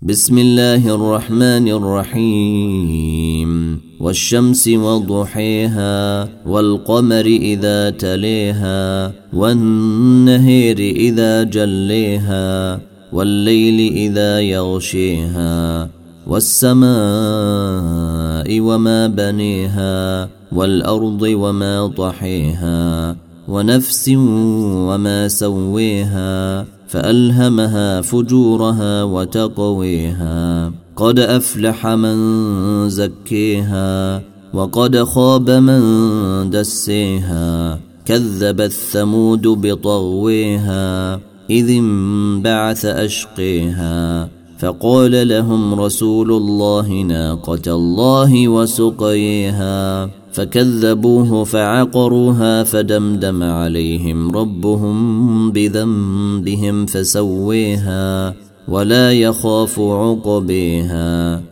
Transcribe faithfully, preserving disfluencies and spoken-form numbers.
بسم الله الرحمن الرحيم والشمس وضحيها والقمر إذا تليها والنهر إذا جليها والليل إذا يغشيها والسماء وما بنيها والأرض وما طحيها ونفس وما سويها فألهمها فجورها وتقويها قد أفلح من زكيها وقد خاب من دسيها كذبت ثمود بطغويها إذ انبعث أشقيها فقال لهم رسول الله ناقة الله وسقيها فكذبوه فعقروها فدمدم عليهم ربهم بذنبهم فسويها ولا يخاف عقبيها